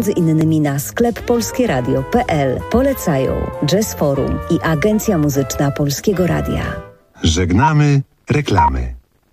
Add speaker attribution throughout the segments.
Speaker 1: między innymi na sklep polskieradio.pl. Polecają Jazz Forum i Agencja Muzyczna Polskiego Radia.
Speaker 2: Żegnamy reklamy.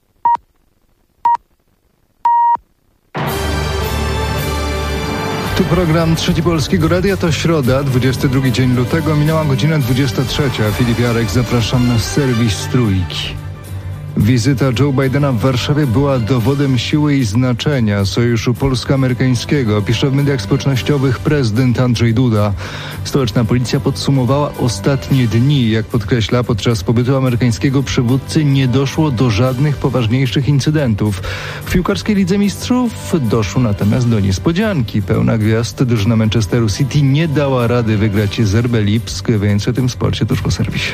Speaker 3: Tu program Trzeci Polskiego Radia, to środa, 22 dzień lutego, minęła godzina 23. Filip Jarek, zapraszam na serwis Trójki. Wizyta Joe Bidena w Warszawie była dowodem siły i znaczenia sojuszu polsko-amerykańskiego, pisze w mediach społecznościowych prezydent Andrzej Duda. Stołeczna policja podsumowała ostatnie dni. Jak podkreśla, podczas pobytu amerykańskiego przywódcy nie doszło do żadnych poważniejszych incydentów. W piłkarskiej Lidze Mistrzów doszło natomiast do niespodzianki. Pełna gwiazd drużyna Manchesteru City nie dała rady wygrać z RB Lipsk, więc o tym sporcie tuż po serwisie.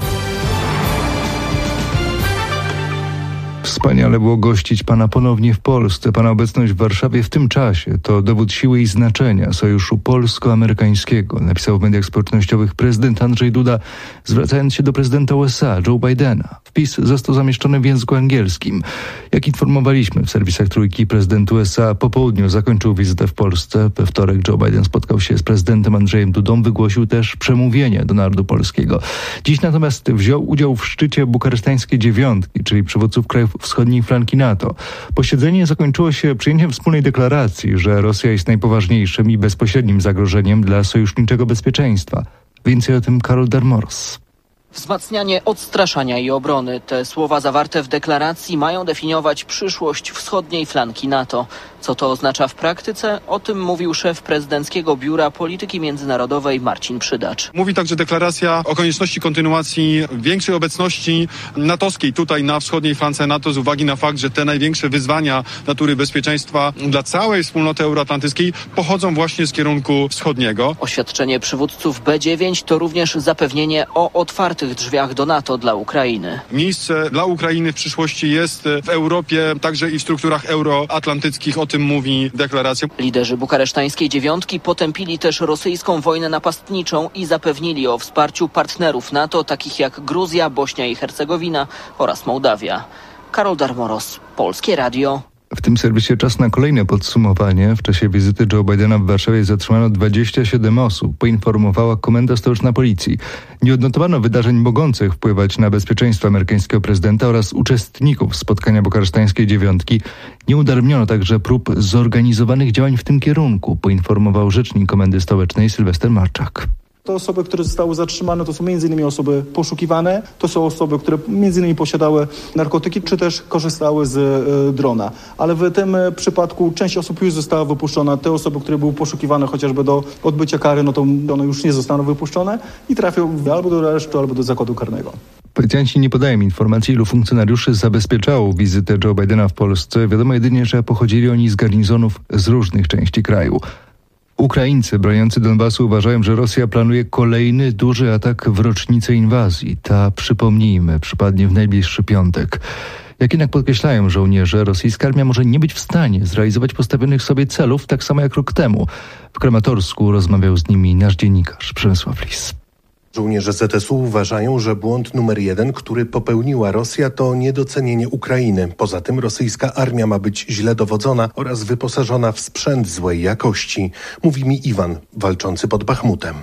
Speaker 3: Wspaniale było gościć pana ponownie w Polsce. Pana obecność w Warszawie w tym czasie to dowód siły i znaczenia sojuszu polsko-amerykańskiego, napisał w mediach społecznościowych prezydent Andrzej Duda, zwracając się do prezydenta USA, Joe Bidena. Wpis został zamieszczony w języku angielskim. Jak informowaliśmy w serwisach Trójki, prezydent USA po południu zakończył wizytę w Polsce. We wtorek Joe Biden spotkał się z prezydentem Andrzejem Dudą, wygłosił też przemówienie do narodu polskiego. Dziś natomiast wziął udział w szczycie bukaresztańskiej dziewiątki, czyli przywódców krajów wschodniej flanki NATO. Posiedzenie zakończyło się przyjęciem wspólnej deklaracji, że Rosja jest najpoważniejszym i bezpośrednim zagrożeniem dla sojuszniczego bezpieczeństwa. Więcej o tym Karol Darmoros.
Speaker 4: Wzmacnianie odstraszania i obrony. Te słowa zawarte w deklaracji mają definiować przyszłość wschodniej flanki NATO. Co to oznacza w praktyce? O tym mówił szef prezydenckiego Biura Polityki Międzynarodowej Marcin Przydacz.
Speaker 5: Mówi także deklaracja o konieczności kontynuacji większej obecności natowskiej tutaj na wschodniej flance NATO z uwagi na fakt, że te największe wyzwania natury bezpieczeństwa dla całej wspólnoty euroatlantyckiej pochodzą właśnie z kierunku wschodniego.
Speaker 4: Oświadczenie przywódców B9 to również zapewnienie o otwartych drzwiach do NATO dla Ukrainy.
Speaker 5: Miejsce dla Ukrainy w przyszłości jest w Europie, także i w strukturach euroatlantyckich. O tym mówi deklaracja.
Speaker 4: Liderzy bukaresztańskiej dziewiątki potępili też rosyjską wojnę napastniczą i zapewnili o wsparciu partnerów NATO, takich jak Gruzja, Bośnia i Hercegowina oraz Mołdawia. Karol Darmoros, Polskie Radio.
Speaker 3: W tym serwisie czas na kolejne podsumowanie. W czasie wizyty Joe Bidena w Warszawie zatrzymano 27 osób, poinformowała Komenda Stołeczna Policji. Nie odnotowano wydarzeń mogących wpływać na bezpieczeństwo amerykańskiego prezydenta oraz uczestników spotkania bukaresztańskiej dziewiątki. Nie udaremniono także prób zorganizowanych działań w tym kierunku, poinformował rzecznik Komendy Stołecznej Sylwester Marczak.
Speaker 6: Te osoby, które zostały zatrzymane, to są m.in. osoby poszukiwane, to są osoby, które m.in. posiadały narkotyki, czy też korzystały z drona. Ale w tym przypadku część osób już została wypuszczona. Te osoby, które były poszukiwane chociażby do odbycia kary, no to one już nie zostaną wypuszczone i trafią albo do aresztu, albo do zakładu karnego.
Speaker 3: Policjanci nie podają informacji, ilu funkcjonariuszy zabezpieczało wizytę Joe Bidena w Polsce. Wiadomo jedynie, że pochodzili oni z garnizonów z różnych części kraju. Ukraińcy broniący Donbasu uważają, że Rosja planuje kolejny duży atak w rocznicę inwazji. Ta, przypomnijmy, przypadnie w najbliższy piątek. Jak jednak podkreślają żołnierze, rosyjska armia może nie być w stanie zrealizować postawionych sobie celów, tak samo jak rok temu. W Kramatorsku rozmawiał z nimi nasz dziennikarz Przemysław Lis.
Speaker 7: Żołnierze ZSU uważają, że błąd numer 1, który popełniła Rosja, to niedocenienie Ukrainy. Poza tym rosyjska armia ma być źle dowodzona oraz wyposażona w sprzęt złej jakości. Mówi mi Iwan, walczący pod Bachmutem.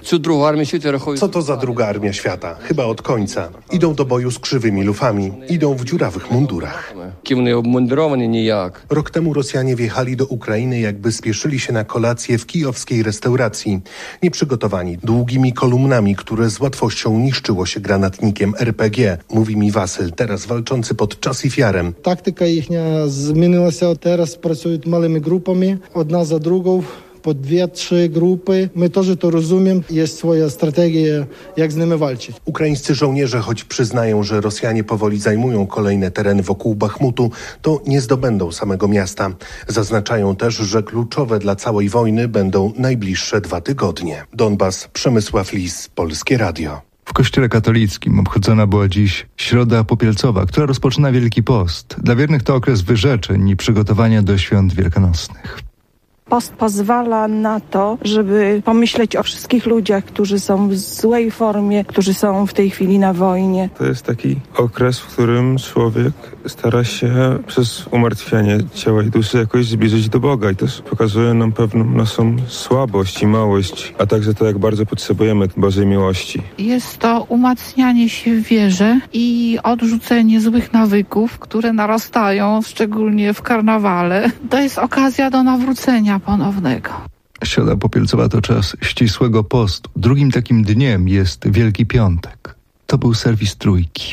Speaker 7: Co to za druga armia świata? Chyba od końca. Idą do boju z krzywymi lufami. Idą w dziurawych mundurach. Rok temu Rosjanie wjechali do Ukrainy, jakby spieszyli się na kolację w kijowskiej restauracji. Nieprzygotowani, długimi kolumnami, które z łatwością niszczyło się granatnikiem RPG, mówi mi Wasyl, teraz walczący pod Czasifiarem.
Speaker 8: Taktyka ich zmieniła się, teraz pracują małymi grupami, jedna za drugą. Po 2-3 grupy. My też to rozumiem. Jest swoja strategia, jak z nimi walczyć.
Speaker 7: Ukraińscy żołnierze, choć przyznają, że Rosjanie powoli zajmują kolejne tereny wokół Bachmutu, to nie zdobędą samego miasta. Zaznaczają też, że kluczowe dla całej wojny będą najbliższe 2 tygodnie. Donbas, Przemysław Lis, Polskie Radio.
Speaker 3: W Kościele katolickim obchodzona była dziś Środa Popielcowa, która rozpoczyna Wielki Post. Dla wiernych to okres wyrzeczeń i przygotowania do świąt wielkanocnych.
Speaker 9: Post pozwala na to, żeby pomyśleć o wszystkich ludziach, którzy są w złej formie, którzy są w tej chwili na wojnie.
Speaker 10: To jest taki okres, w którym człowiek stara się przez umartwianie ciała i duszy jakoś zbliżyć do Boga i też pokazuje nam pewną naszą słabość i małość, a także to, jak bardzo potrzebujemy Bożej miłości.
Speaker 11: Jest to umacnianie się w wierze i odrzucenie złych nawyków, które narastają, szczególnie w karnawale. To jest okazja do nawrócenia ponownego.
Speaker 3: Środa Popielcowa to czas ścisłego postu. Drugim takim dniem jest Wielki Piątek. To był serwis Trójki.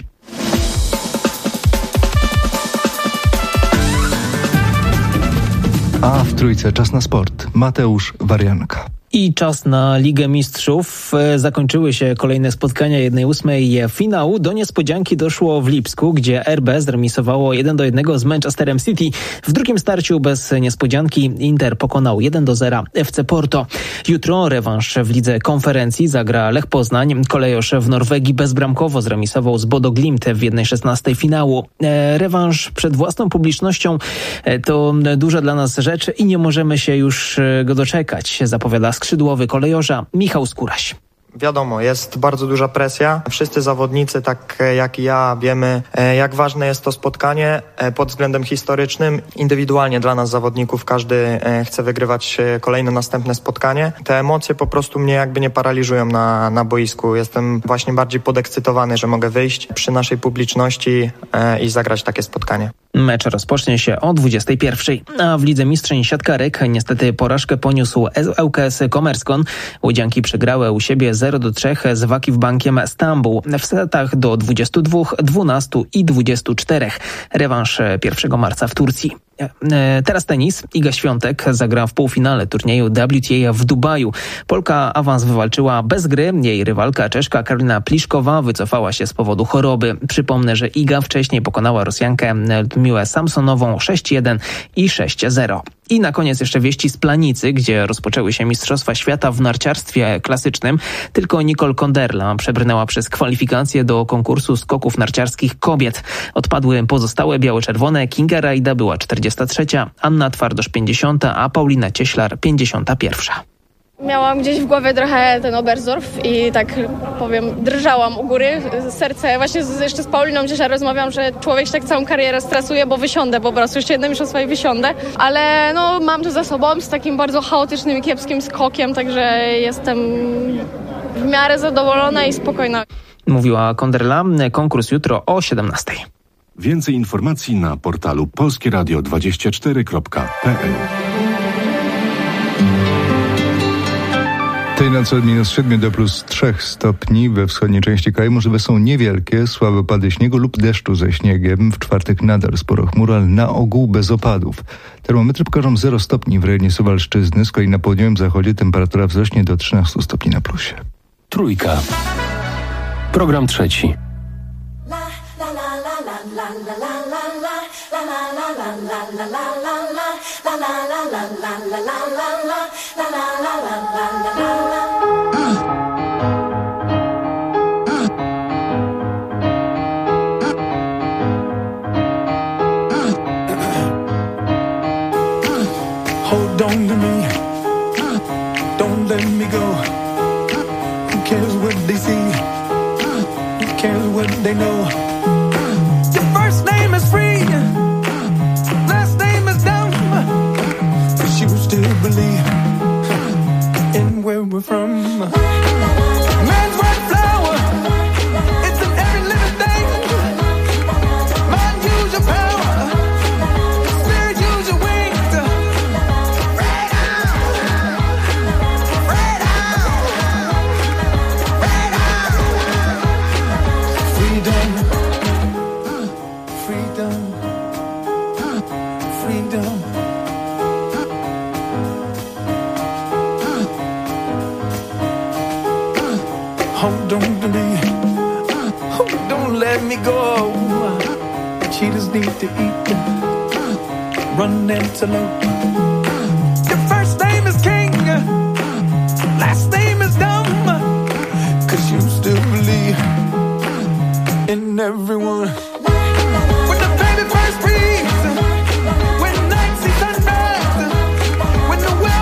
Speaker 3: A w Trójce czas na sport. Mateusz Warianka.
Speaker 12: I czas na Ligę Mistrzów. Zakończyły się kolejne spotkania 1/8 finału. Do niespodzianki doszło w Lipsku, gdzie RB zremisowało 1-1 z Manchesterem City. W drugim starciu bez niespodzianki Inter pokonał 1-0 FC Porto. Jutro rewanż w Lidze Konferencji zagra Lech Poznań. Kolejosz w Norwegii bezbramkowo zremisował z Bodo Glimt w 1/16 finału. Rewanż przed własną publicznością to duża dla nas rzecz i nie możemy się już go doczekać, zapowiada skrzydłowy kolejorza Michał Skóraś.
Speaker 13: Wiadomo, jest bardzo duża presja. Wszyscy zawodnicy, tak jak i ja, wiemy, jak ważne jest to spotkanie pod względem historycznym. Indywidualnie dla nas zawodników każdy chce wygrywać kolejne następne spotkanie. Te emocje po prostu mnie jakby nie paraliżują na boisku. Jestem właśnie bardziej podekscytowany, że mogę wyjść przy naszej publiczności i zagrać takie spotkanie.
Speaker 12: Mecz rozpocznie się o 21:00, a w Lidze Mistrzeń Siatkarek niestety porażkę poniósł ŁKS Komerskon. Łodzianki przegrały u siebie 0-3 z Vakifbankiem Stambuł w setach do 22, 12 i 24. Rewanż 1 marca w Turcji. Teraz tenis. Iga Świątek zagra w półfinale turnieju WTA w Dubaju. Polka awans wywalczyła bez gry. Jej rywalka Czeszka Karolina Pliszkowa wycofała się z powodu choroby. Przypomnę, że Iga wcześniej pokonała Rosjankę Ludmiłę Samsonową 6-1 i 6-0. I na koniec jeszcze wieści z Planicy, gdzie rozpoczęły się Mistrzostwa Świata w narciarstwie klasycznym. Tylko Nicole Konderla przebrnęła przez kwalifikacje do konkursu skoków narciarskich kobiet. Odpadły pozostałe biało-czerwone. Kinga Rajda była 43, Anna Twardosz 50, a Paulina Cieślar 51.
Speaker 14: Miałam gdzieś w głowie trochę ten Oberstdorf i tak powiem, drżałam u góry. Serce, właśnie jeszcze z Pauliną Cieślar rozmawiam, że człowiek się tak całą karierę stresuje, bo wysiądę po prostu, jeszcze jedno mistrzostwo i wysiądę. Ale no, mam to za sobą z takim bardzo chaotycznym i kiepskim skokiem, także jestem w miarę zadowolona i spokojna.
Speaker 12: Mówiła Konderla. Konkurs jutro o 17:00.
Speaker 2: Więcej informacji na portalu polskieradio24.pl.
Speaker 3: Tej nocy od -7 do +3 stopni we wschodniej części kraju możliwe są niewielkie, słabe opady śniegu lub deszczu ze śniegiem. W czwartek nadal sporo chmur, ale na ogół bez opadów. Termometry pokażą 0 stopni w rejonie Suwalszczyzny, z kolei na południowym zachodzie temperatura wzrośnie do 13 stopni na plusie.
Speaker 15: Trójka. Program trzeci.
Speaker 16: Hold on to me, don't let me go. Who cares what they see? Who cares what they know? Your first name is free, last name is dumb, but you still believe in where we're from. Man's white flower, it's in every living thing. Mind, use your power, spirit, use your wings. Right on, right on, right on. Freedom, freedom, freedom. Hold on to me, don't let me go. Cheetahs need to eat, run antelope. Your first name is King, last name is dumb, 'cause you still believe in everyone. When the baby first breathes, when night sees sunrise, when the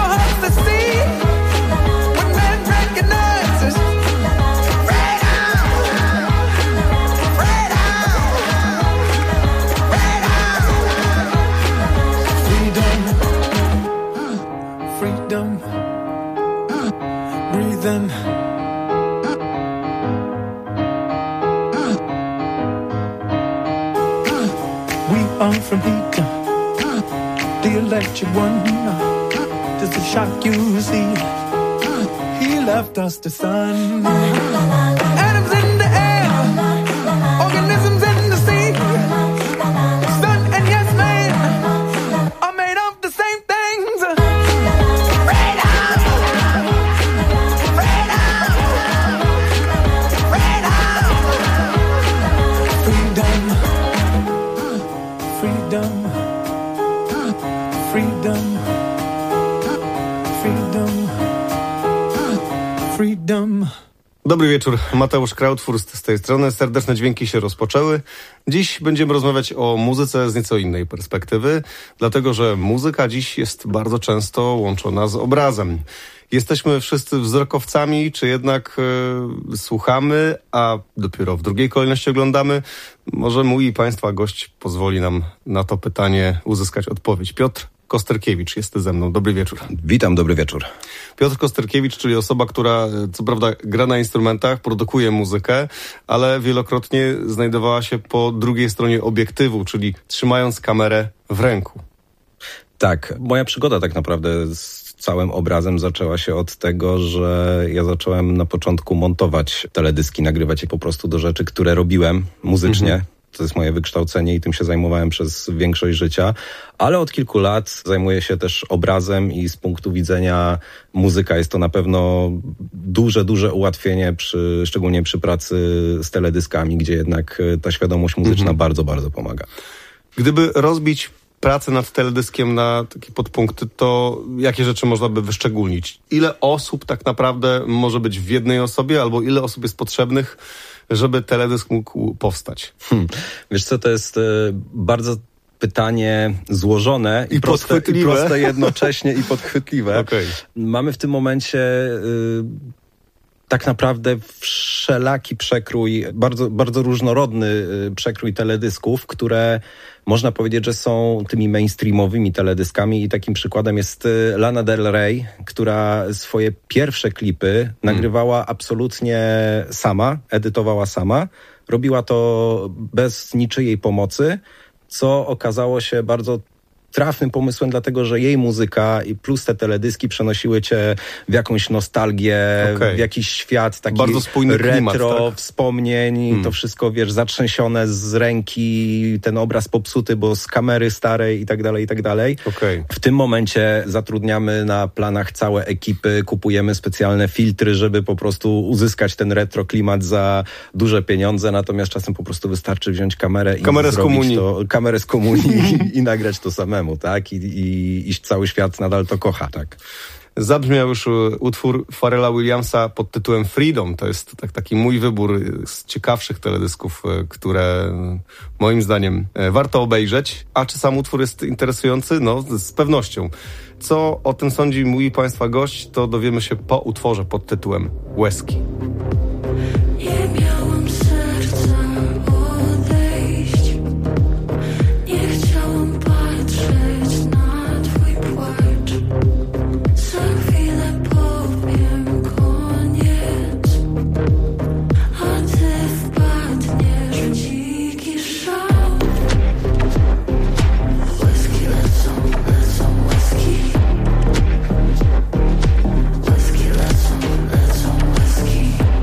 Speaker 16: breathing. We are from heat, the electric one. Just to shock you, see, he left us the sun. Atoms in the air, organisms in the sea. Sun and yes man are made of the same things. Freedom! Freedom! Freedom! Freedom! Freedom! Freedom!
Speaker 17: Dobry wieczór, Mateusz Krautfurst z tej strony. Serdeczne dźwięki się rozpoczęły. Dziś będziemy rozmawiać o muzyce z nieco innej perspektywy, dlatego że muzyka dziś jest bardzo często łączona z obrazem. Jesteśmy wszyscy wzrokowcami, czy jednak słuchamy, a dopiero w drugiej kolejności oglądamy? Może mój i Państwa gość pozwoli nam na to pytanie uzyskać odpowiedź. Piotr Kosterkiewicz jest ze mną. Dobry wieczór.
Speaker 18: Witam, dobry wieczór.
Speaker 17: Piotr Kosterkiewicz, czyli osoba, która co prawda gra na instrumentach, produkuje muzykę, ale wielokrotnie znajdowała się po drugiej stronie obiektywu, czyli trzymając kamerę w ręku.
Speaker 18: Tak, moja przygoda tak naprawdę z całym obrazem zaczęła się od tego, że ja zacząłem na początku montować teledyski, nagrywać je po prostu do rzeczy, które robiłem muzycznie. To jest moje wykształcenie i tym się zajmowałem przez większość życia, ale od kilku lat zajmuję się też obrazem i z punktu widzenia muzyka jest to na pewno duże ułatwienie, szczególnie przy pracy z teledyskami, gdzie jednak ta świadomość muzyczna bardzo pomaga.
Speaker 17: Gdyby rozbić pracę nad teledyskiem na takie podpunkty, to jakie rzeczy można by wyszczególnić? Ile osób tak naprawdę może być w jednej osobie, albo ile osób jest potrzebnych, żeby teledysk mógł powstać?
Speaker 18: Wiesz co, to jest bardzo pytanie złożone i proste jednocześnie i podchwytliwe.
Speaker 17: Okay.
Speaker 18: Mamy w tym momencie tak naprawdę wszelaki przekrój, bardzo różnorodny przekrój teledysków, które można powiedzieć, że są tymi mainstreamowymi teledyskami i takim przykładem jest Lana Del Rey, która swoje pierwsze klipy nagrywała absolutnie sama, edytowała sama. Robiła to bez niczyjej pomocy, co okazało się bardzo trafnym pomysłem, dlatego że jej muzyka i plus te teledyski przenosiły cię w jakąś nostalgię, w jakiś świat taki
Speaker 17: bardzo spójny
Speaker 18: retro,
Speaker 17: klimat, tak?
Speaker 18: wspomnień, to wszystko, wiesz, zatrzęsione z ręki, ten obraz popsuty, bo z kamery starej i tak dalej, i tak dalej. W tym momencie zatrudniamy na planach całe ekipy, kupujemy specjalne filtry, żeby po prostu uzyskać ten retro klimat za duże pieniądze, natomiast czasem po prostu wystarczy wziąć kamerę kamerę z komunii i nagrać to samemu. Tak? I cały świat nadal to kocha, tak.
Speaker 17: Zabrzmiał już utwór Pharrella Williamsa pod tytułem Freedom. To jest taki mój wybór z ciekawszych teledysków, które moim zdaniem warto obejrzeć. A czy sam utwór jest interesujący? No, z pewnością. Co o tym sądzi mój Państwa gość, to dowiemy się po utworze pod tytułem Łezki.
Speaker 16: Whiskey.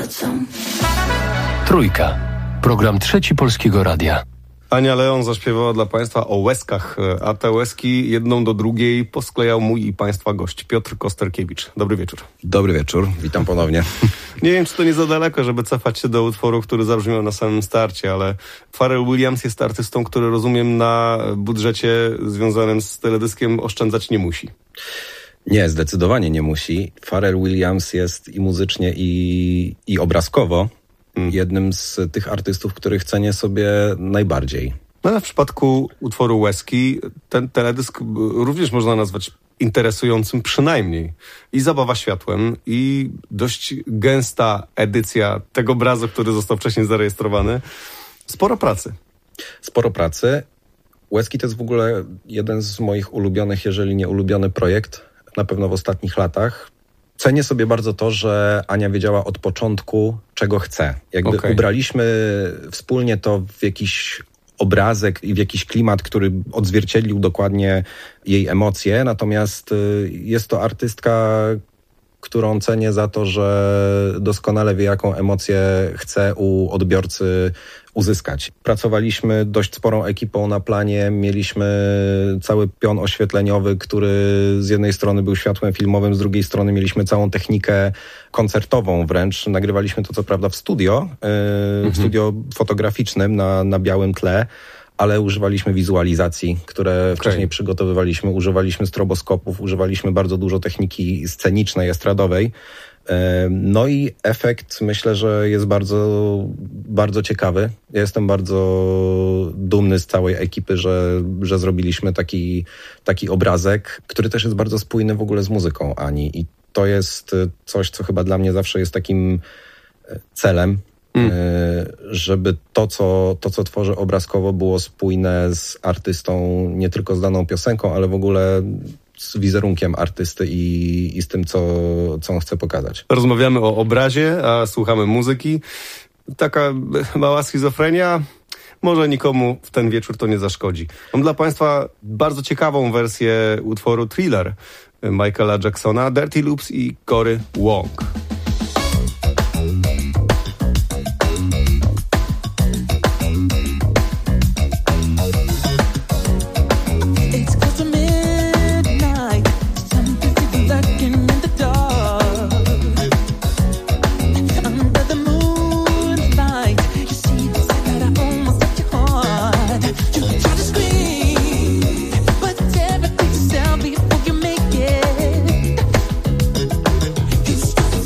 Speaker 15: Trójka. Program Trzeci Polskiego Radia.
Speaker 17: Ania Leon zaśpiewała dla Państwa o łezkach, a te łezki jedną do drugiej posklejał mój i Państwa gość Piotr Kosterkiewicz. Dobry wieczór.
Speaker 18: Dobry wieczór, witam ponownie.
Speaker 17: Nie wiem, czy to nie za daleko, żeby cofać się do utworu, który zabrzmiał na samym starcie, ale Pharrell Williams jest artystą, który, rozumiem, na budżecie związanym z teledyskiem oszczędzać nie musi.
Speaker 18: Nie, zdecydowanie nie musi. Pharrell Williams jest i muzycznie, i obrazkowo jednym z tych artystów, których cenię sobie najbardziej.
Speaker 17: No ale w przypadku utworu Łezki ten teledysk również można nazwać interesującym przynajmniej. I zabawa światłem, i dość gęsta edycja tego obrazu, który został wcześniej zarejestrowany. Sporo pracy.
Speaker 18: Sporo pracy. Łezki to jest w ogóle jeden z moich ulubionych, jeżeli nie ulubiony projekt, na pewno w ostatnich latach. Cenię sobie bardzo to, że Ania wiedziała od początku, czego chce. Jakby ubraliśmy wspólnie to w jakiś obrazek i w jakiś klimat, który odzwierciedlił dokładnie jej emocje. Natomiast jest to artystka, którą cenię za to, że doskonale wie, jaką emocję chce u odbiorcy uzyskać. Pracowaliśmy dość sporą ekipą na planie, mieliśmy cały pion oświetleniowy, który z jednej strony był światłem filmowym, z drugiej strony mieliśmy całą technikę koncertową wręcz. Nagrywaliśmy to co prawda w studio, w studio fotograficznym na białym tle, ale używaliśmy wizualizacji, które wcześniej przygotowywaliśmy, używaliśmy stroboskopów, używaliśmy bardzo dużo techniki scenicznej, estradowej. No i efekt myślę, że jest bardzo, bardzo ciekawy. Ja jestem bardzo dumny z całej ekipy, że zrobiliśmy taki obrazek, który też jest bardzo spójny w ogóle z muzyką Ani. I to jest coś, co chyba dla mnie zawsze jest takim celem, żeby to, co tworzę obrazkowo, było spójne z artystą, nie tylko z daną piosenką, ale w ogóle z wizerunkiem artysty i z tym, co on chce pokazać.
Speaker 17: Rozmawiamy o obrazie, a słuchamy muzyki. Taka mała schizofrenia może nikomu w ten wieczór to nie zaszkodzi. Mam dla Państwa bardzo ciekawą wersję utworu Thriller Michaela Jacksona, Dirty Loops i Cory Wong.
Speaker 16: It's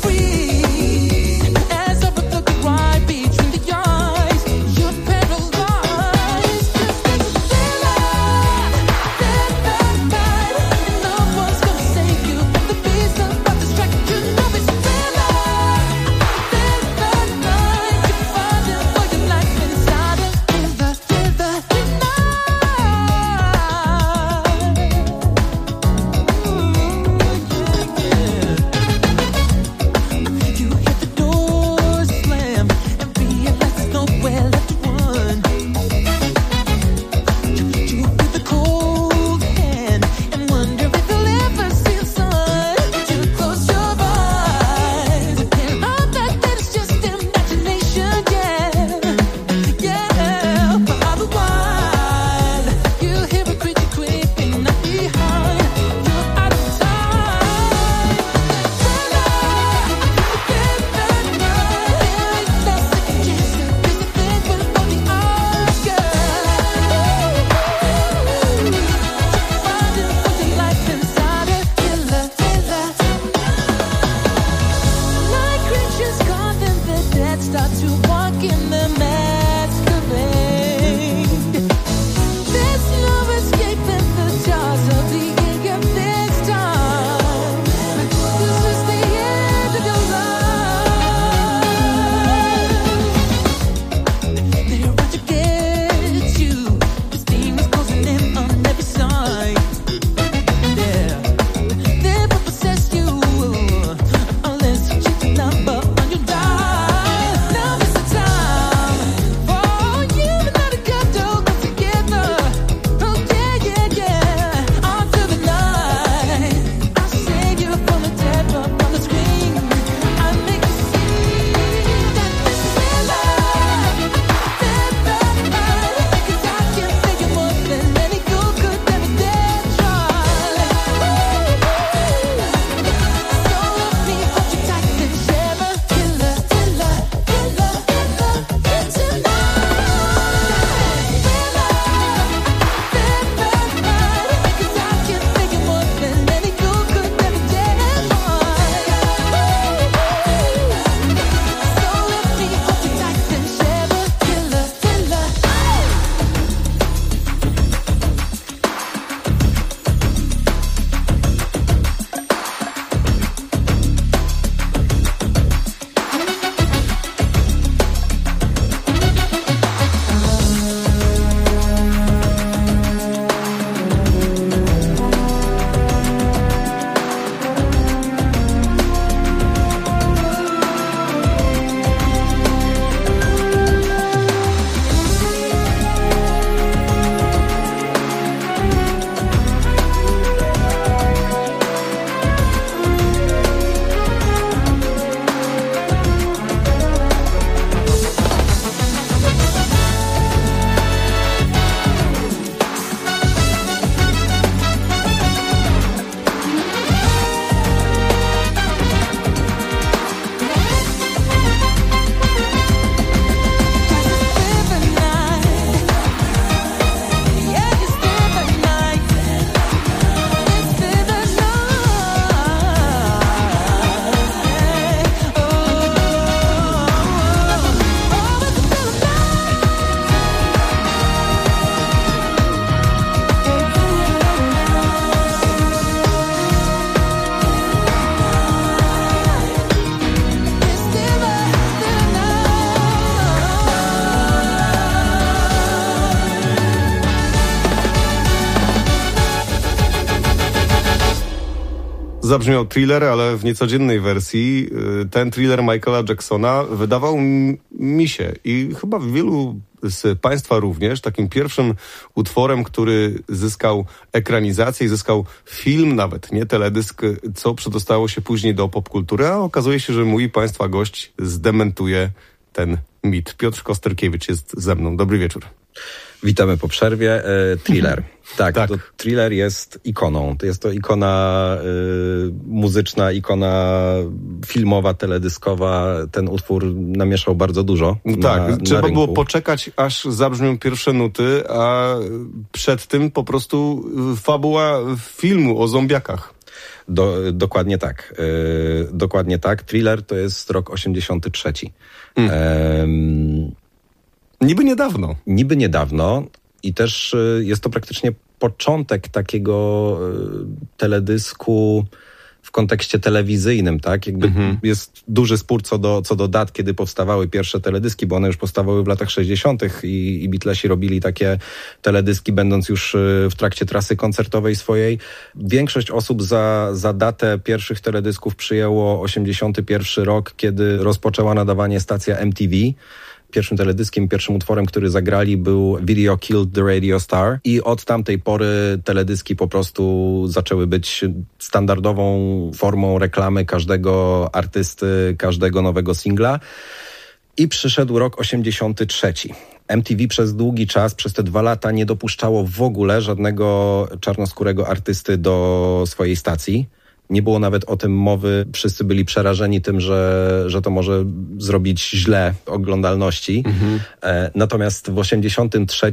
Speaker 17: Zabrzmiał Thriller, ale w niecodziennej wersji. Ten Thriller Michaela Jacksona wydawał mi się i chyba wielu z Państwa również takim pierwszym utworem, który zyskał ekranizację i zyskał film, nawet nie teledysk, co przedostało się później do popkultury, a okazuje się, że mój Państwa gość zdementuje ten mit. Piotr Kosterkiewicz jest ze mną. Dobry wieczór.
Speaker 18: Witamy po przerwie. Thriller. Tak. To Thriller jest ikoną. Jest to ikona muzyczna, ikona filmowa, teledyskowa. Ten utwór namieszał bardzo dużo.
Speaker 17: Trzeba było poczekać, aż zabrzmią pierwsze nuty, a przed tym po prostu fabuła filmu o zombiakach.
Speaker 18: Dokładnie tak. Dokładnie tak. Thriller to jest rok 83. Niby niedawno i też jest to praktycznie początek takiego teledysku w kontekście telewizyjnym, tak? Jest duży spór co do dat, kiedy powstawały pierwsze teledyski, bo one już powstawały w latach 60. i Beatlesi robili takie teledyski, będąc już w trakcie trasy koncertowej swojej. Większość osób za datę pierwszych teledysków przyjęło 81 rok, kiedy rozpoczęła nadawanie stacja MTV. Pierwszym teledyskiem, pierwszym utworem, który zagrali, był Video Killed the Radio Star i od tamtej pory teledyski po prostu zaczęły być standardową formą reklamy każdego artysty, każdego nowego singla. I przyszedł rok 83. MTV przez długi czas, przez te 2 lata nie dopuszczało w ogóle żadnego czarnoskórego artysty do swojej stacji. Nie było nawet o tym mowy. Wszyscy byli przerażeni tym, że to może zrobić źle oglądalności. Natomiast w 83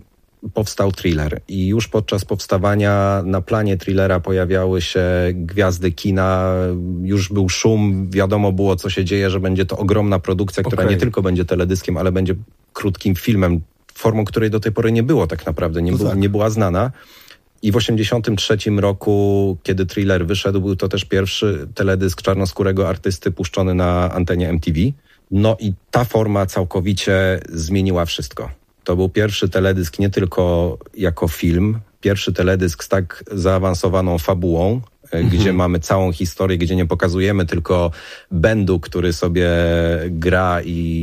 Speaker 18: powstał Thriller i już podczas powstawania na planie Thrillera pojawiały się gwiazdy kina, już był szum, wiadomo było, co się dzieje, że będzie to ogromna produkcja, która nie tylko będzie teledyskiem, ale będzie krótkim filmem, formą, której do tej pory nie było tak naprawdę, nie była znana. I w 83 roku, kiedy Thriller wyszedł, był to też pierwszy teledysk czarnoskórego artysty puszczony na antenie MTV. No i ta forma całkowicie zmieniła wszystko. To był pierwszy teledysk nie tylko jako film, pierwszy teledysk z tak zaawansowaną fabułą, gdzie mamy całą historię, gdzie nie pokazujemy tylko bandu, który sobie gra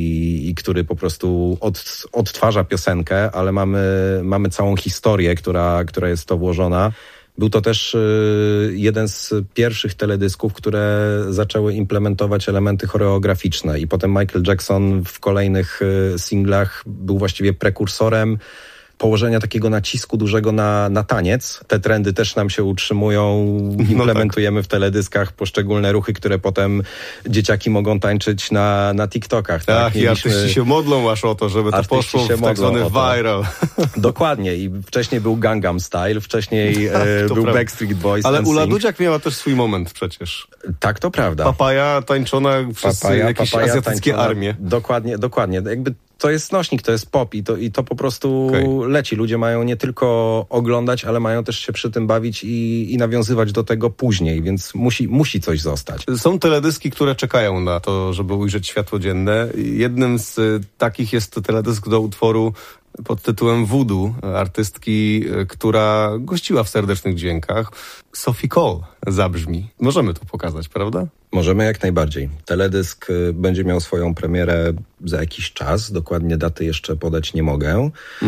Speaker 18: i który po prostu odtwarza piosenkę, ale mamy całą historię, która jest w to włożona. Był to też jeden z pierwszych teledysków, które zaczęły implementować elementy choreograficzne i potem Michael Jackson w kolejnych singlach był właściwie prekursorem położenia takiego nacisku dużego na taniec. Te trendy też nam się utrzymują. Implementujemy w teledyskach poszczególne ruchy, które potem dzieciaki mogą tańczyć na TikTokach.
Speaker 17: Tak, i artyści się modlą aż o to, żeby to poszło w tak zwany viral.
Speaker 18: Dokładnie. I wcześniej był Gangnam Style, wcześniej był Backstreet Boys.
Speaker 17: Ale Ula Dudziak miała też swój moment przecież.
Speaker 18: Tak, to prawda.
Speaker 17: Papaja tańczona przez jakieś azjatyckie armie.
Speaker 18: Dokładnie. Jakby to jest nośnik, to jest pop i to po prostu leci. Ludzie mają nie tylko oglądać, ale mają też się przy tym bawić i nawiązywać do tego później, więc musi coś zostać.
Speaker 17: Są teledyski, które czekają na to, żeby ujrzeć światło dzienne. Jednym z takich jest teledysk do utworu pod tytułem Voodoo, artystki, która gościła w Serdecznych Dźwiękach. Sophie Cole zabrzmi. Możemy to pokazać, prawda?
Speaker 18: Możemy jak najbardziej. Teledysk będzie miał swoją premierę za jakiś czas. Dokładnie daty jeszcze podać nie mogę.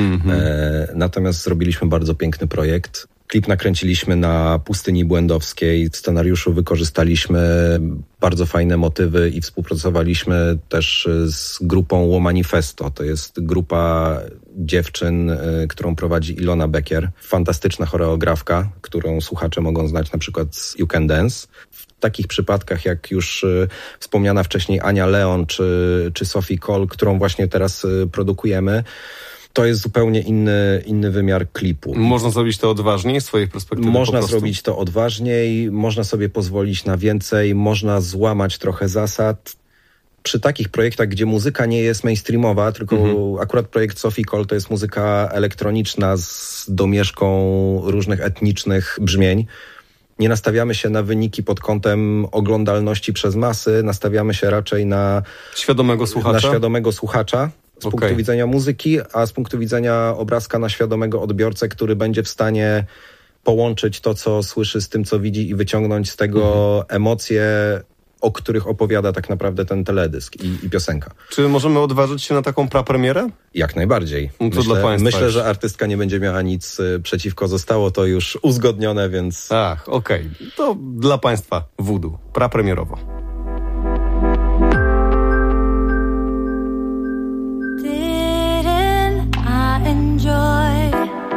Speaker 18: Natomiast zrobiliśmy bardzo piękny projekt. Klip nakręciliśmy na Pustyni Błędowskiej. W scenariuszu wykorzystaliśmy bardzo fajne motywy i współpracowaliśmy też z grupą Łomanifesto. To jest grupa dziewczyn, którą prowadzi Ilona Becker. Fantastyczna choreografka, którą słuchacze mogą znać na przykład z You Can Dance. W takich przypadkach jak już wspomniana wcześniej Ania Leon czy Sophie Cole, którą właśnie teraz produkujemy, to jest zupełnie inny wymiar klipu.
Speaker 17: Można zrobić to odważniej z swojej perspektywy?
Speaker 18: Można zrobić to odważniej, można sobie pozwolić na więcej, można złamać trochę zasad. Przy takich projektach, gdzie muzyka nie jest mainstreamowa, tylko akurat projekt Sophie Cole to jest muzyka elektroniczna z domieszką różnych etnicznych brzmień. Nie nastawiamy się na wyniki pod kątem oglądalności przez masy, nastawiamy się raczej na
Speaker 17: świadomego
Speaker 18: słuchacza. Z punktu widzenia muzyki, a z punktu widzenia obrazka na świadomego odbiorcę, który będzie w stanie połączyć to, co słyszy, z tym, co widzi i wyciągnąć z tego emocje, o których opowiada tak naprawdę ten teledysk i piosenka.
Speaker 17: Czy możemy odważyć się na taką prapremierę?
Speaker 18: Jak najbardziej. Myślę, że artystka nie będzie miała nic przeciwko. Zostało to już uzgodnione, więc...
Speaker 17: Okej. To dla Państwa Voodoo. Prapremierowo.
Speaker 19: Didn't I enjoy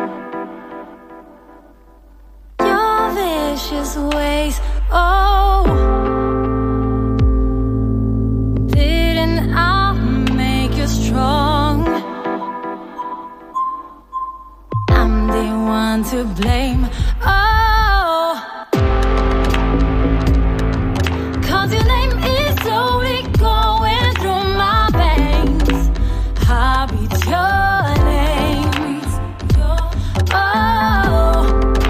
Speaker 19: your vicious ways? Oh, didn't I make you strong? I'm the one to blame. Oh, 'cause your name is slowly going through my veins. I'll beat your names. Oh,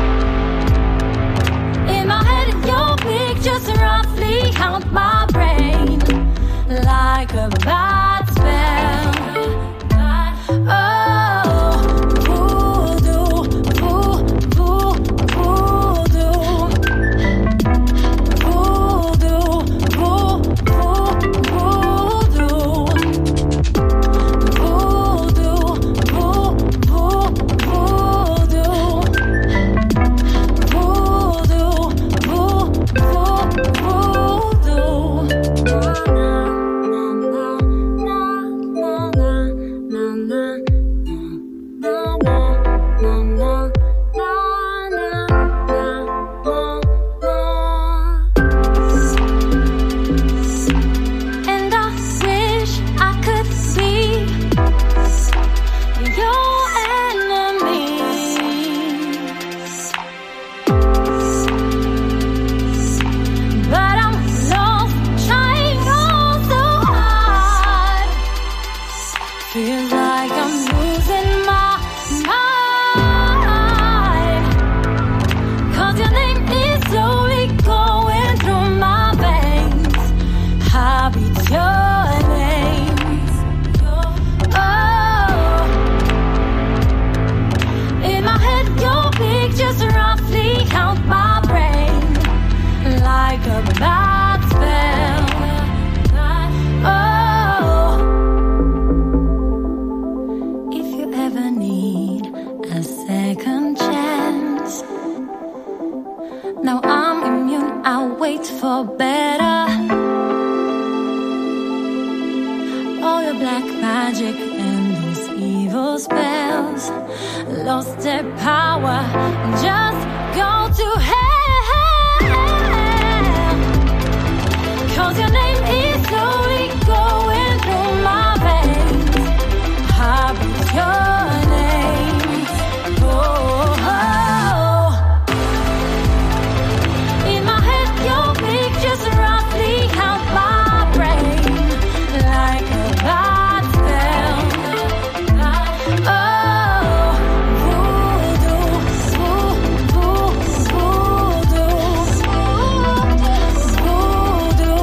Speaker 19: in my head your pictures roughly count my brain like a bad spell. Oh, voodoo, voodoo, voodoo, voodoo, voodoo, and I wish I could see your enemies, but I'm lost, trying all so hard. Feels like I'm losing my mind, 'cause your name is slowly going through my veins. I'll beat your names. Oh, in my head your pictures roughly count my brain like a bad spell. Oh, if you ever need a second chance, now I'm immune, I'll wait for better. All your black magic and those evil spells lost their power, just go to hell. 'Cause your name is slowly going through my veins. I'll beat your names. Oh, oh. In my head your pictures roughly count my brain like a bad spell. Oh, voodoo, voodoo, voodoo, voodoo,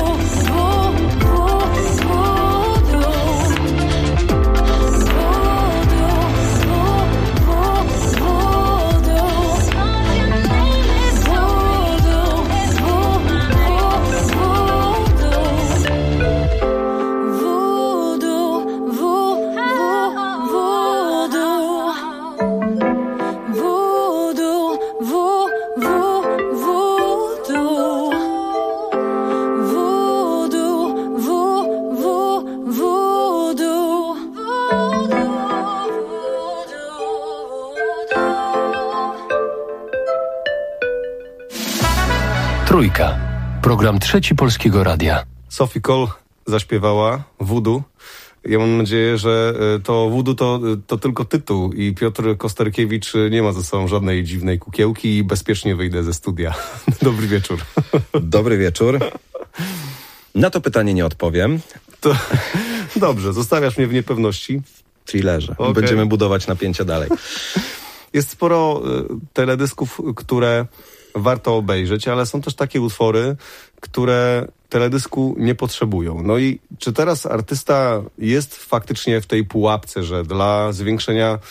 Speaker 15: Trójka. Program Trzeci Polskiego Radia.
Speaker 17: Sophie Cole zaśpiewała Voodoo. Ja mam nadzieję, że to Voodoo to tylko tytuł i Piotr Kosterkiewicz nie ma ze sobą żadnej dziwnej kukiełki i bezpiecznie wyjdę ze studia. Dobry wieczór.
Speaker 18: Dobry wieczór. Na to pytanie nie odpowiem.
Speaker 17: To dobrze, zostawiasz mnie w niepewności.
Speaker 18: W thrillerze.
Speaker 17: Okay.
Speaker 18: Będziemy budować napięcia dalej.
Speaker 17: Jest sporo teledysków, które warto obejrzeć, ale są też takie utwory, które teledysku nie potrzebują. No i czy teraz artysta jest faktycznie w tej pułapce, że dla zwiększenia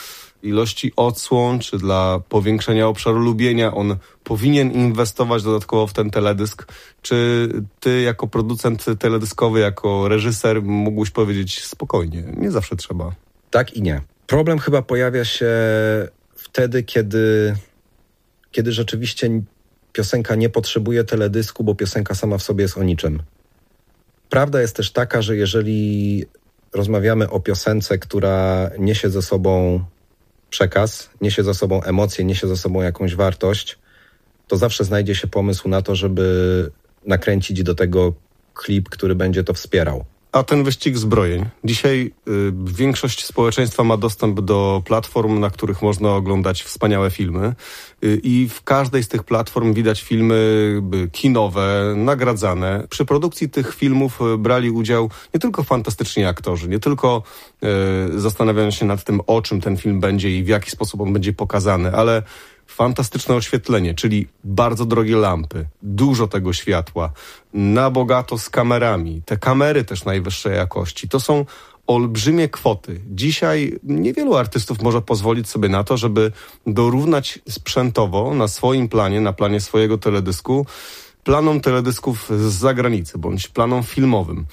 Speaker 17: ilości odsłon, czy dla powiększenia obszaru lubienia on powinien inwestować dodatkowo w ten teledysk? Czy ty jako producent teledyskowy, jako reżyser mógłbyś powiedzieć spokojnie, nie zawsze trzeba?
Speaker 18: Tak i nie. Problem chyba pojawia się wtedy, kiedy rzeczywiście piosenka nie potrzebuje teledysku, bo piosenka sama w sobie jest o niczym. Prawda jest też taka, że jeżeli rozmawiamy o piosence, która niesie ze sobą przekaz, niesie ze sobą emocje, niesie ze sobą jakąś wartość, to zawsze znajdzie się pomysł na to, żeby nakręcić do tego klip, który będzie to wspierał.
Speaker 17: A ten wyścig zbrojeń. Dzisiaj większość społeczeństwa ma dostęp do platform, na których można oglądać wspaniałe filmy. I w każdej z tych platform widać filmy kinowe, nagradzane. Przy produkcji tych filmów brali udział nie tylko fantastyczni aktorzy, nie tylko zastanawiając się nad tym, o czym ten film będzie i w jaki sposób on będzie pokazany, ale fantastyczne oświetlenie, czyli bardzo drogie lampy, dużo tego światła, na bogato z kamerami. Te kamery też najwyższej jakości. To są olbrzymie kwoty. Dzisiaj niewielu artystów może pozwolić sobie na to, żeby dorównać sprzętowo na swoim planie, na planie swojego teledysku, planom teledysków z zagranicy, bądź planom filmowym.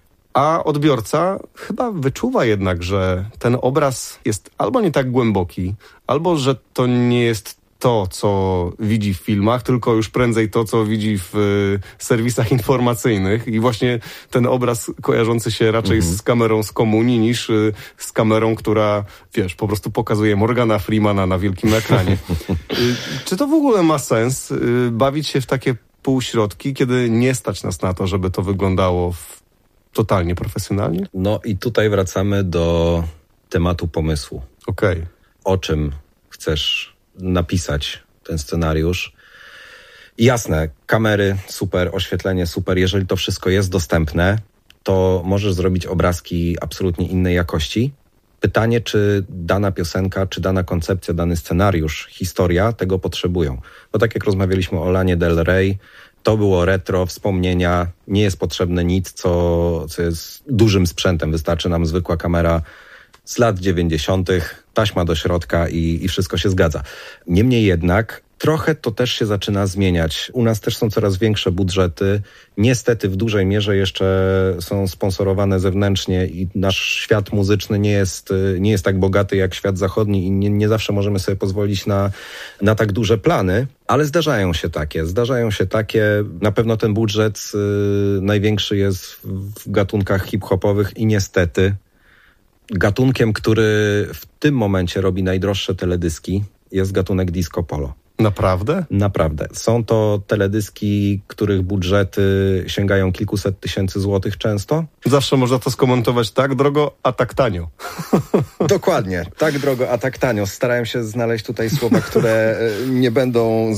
Speaker 17: A odbiorca chyba wyczuwa jednak, że ten obraz jest albo nie tak głęboki, albo że to nie jest to, co widzi w filmach, tylko już prędzej to, co widzi w serwisach informacyjnych i właśnie ten obraz kojarzący się raczej z kamerą z komunii niż z kamerą, która, wiesz, po prostu pokazuje Morgana Freemana na wielkim ekranie. Czy to w ogóle ma sens bawić się w takie półśrodki, kiedy nie stać nas na to, żeby to wyglądało totalnie profesjonalnie?
Speaker 18: No i tutaj wracamy do tematu pomysłu.
Speaker 17: Okej.
Speaker 18: O czym chcesz napisać ten scenariusz? Jasne, kamery super, oświetlenie super. Jeżeli to wszystko jest dostępne, to możesz zrobić obrazki absolutnie innej jakości. Pytanie, czy dana piosenka, czy dana koncepcja, dany scenariusz, historia tego potrzebują. No tak jak rozmawialiśmy o Lanie Del Rey, to było retro, wspomnienia, nie jest potrzebne nic, co jest dużym sprzętem. Wystarczy nam zwykła kamera z lat 90., taśma do środka i wszystko się zgadza. Niemniej jednak trochę to też się zaczyna zmieniać. U nas też są coraz większe budżety. Niestety w dużej mierze jeszcze są sponsorowane zewnętrznie i nasz świat muzyczny nie jest tak bogaty jak świat zachodni i nie zawsze możemy sobie pozwolić na tak duże plany, ale zdarzają się takie. Na pewno ten budżet największy jest w gatunkach hip-hopowych i niestety gatunkiem, który w tym momencie robi najdroższe teledyski, jest gatunek disco polo.
Speaker 17: Naprawdę?
Speaker 18: Naprawdę. Są to teledyski, których budżety sięgają kilkuset tysięcy złotych często.
Speaker 17: Zawsze można to skomentować tak drogo, a tak tanio.
Speaker 18: Dokładnie. Tak drogo, a tak tanio. Starałem się znaleźć tutaj słowa, które nie będą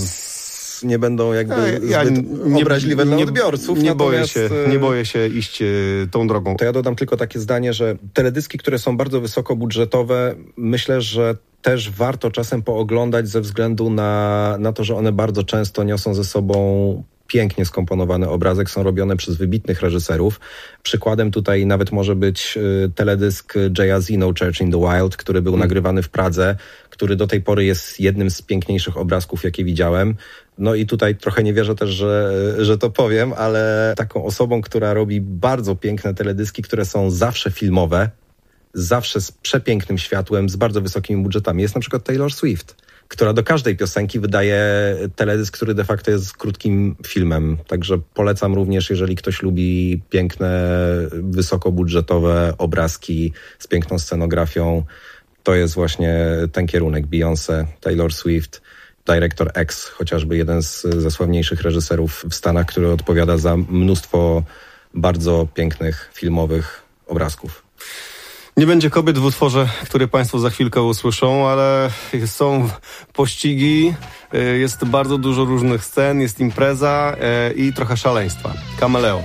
Speaker 18: jakby zbyt obraźliwe dla odbiorców.
Speaker 17: Nie boję się iść tą drogą.
Speaker 18: To ja dodam tylko takie zdanie, że teledyski, które są bardzo wysokobudżetowe, myślę, że też warto czasem pooglądać ze względu na to, że one bardzo często niosą ze sobą pięknie skomponowany obrazek, są robione przez wybitnych reżyserów. Przykładem tutaj nawet może być teledysk Jay-Z No Church in the Wild, który był nagrywany w Pradze, który do tej pory jest jednym z piękniejszych obrazków, jakie widziałem. No i tutaj trochę nie wierzę też, że to powiem, ale taką osobą, która robi bardzo piękne teledyski, które są zawsze filmowe, zawsze z przepięknym światłem, z bardzo wysokimi budżetami, jest na przykład Taylor Swift, która do każdej piosenki wydaje teledysk, który de facto jest krótkim filmem. Także polecam również, jeżeli ktoś lubi piękne, wysokobudżetowe obrazki z piękną scenografią, to jest właśnie ten kierunek. Beyoncé, Taylor Swift, Director X, chociażby jeden ze sławniejszych reżyserów w Stanach, który odpowiada za mnóstwo bardzo pięknych filmowych obrazków.
Speaker 17: Nie będzie kobiet w utworze, który Państwo za chwilkę usłyszą, ale są pościgi, jest bardzo dużo różnych scen, jest impreza i trochę szaleństwa. Kameleon.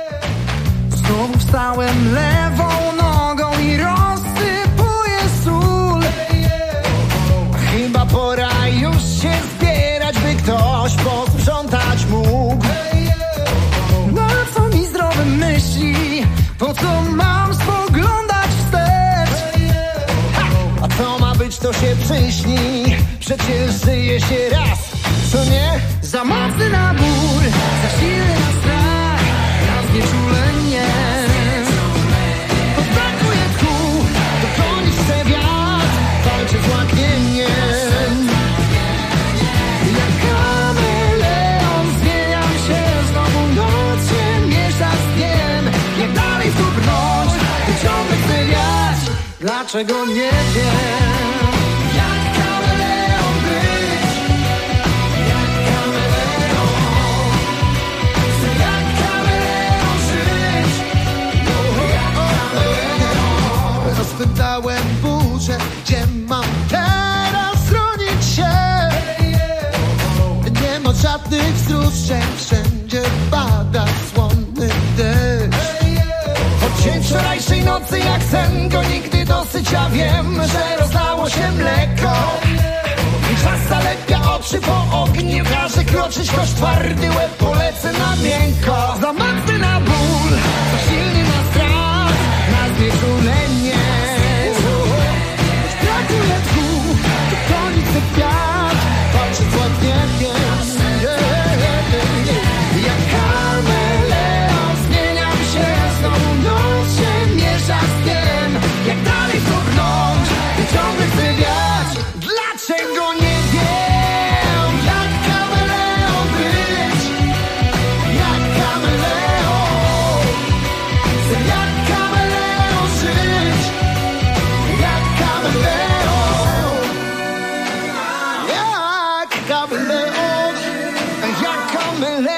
Speaker 16: Znowu wstałem lewą nogą i rozsypuję sól. Chyba pora już się zbierać, by ktoś posprzątać mógł. No a co mi zdrowe myśli, po co mam spoglądać wstecz? A co ma być, to się dlaczego nie wiem. Jak kameleon być, jak kameleon, chcę jak kameleon żyć, jak kameleon. Rozpętałem burzę, gdzie mam teraz chronić się. Nie ma żadnych wzruszeń, wszędzie pada słonny deszcz. Od dzień wczorajszej nocy jak sen go nigdy dosyć, ja wiem, że rozlało się mleko. I czas zalepia oczy po ogniu, każe kroczyć kosz twardy, łeb polecę na miękko. Za mocny na ból, za silny na strach, na znieczulenie. Brakuje tchu, to koniec kwiat, walczy z łatwieniem. Jak kameleon zmieniam się, znowu noc się miesza z dniem. Jak dalej puknąć, ciągle chcę wiać, dlaczego nie wiem. Jak kameleon być, jak kameleon, chcę jak kameleon żyć, jak kameleon, jak kameleon, jak kameleon.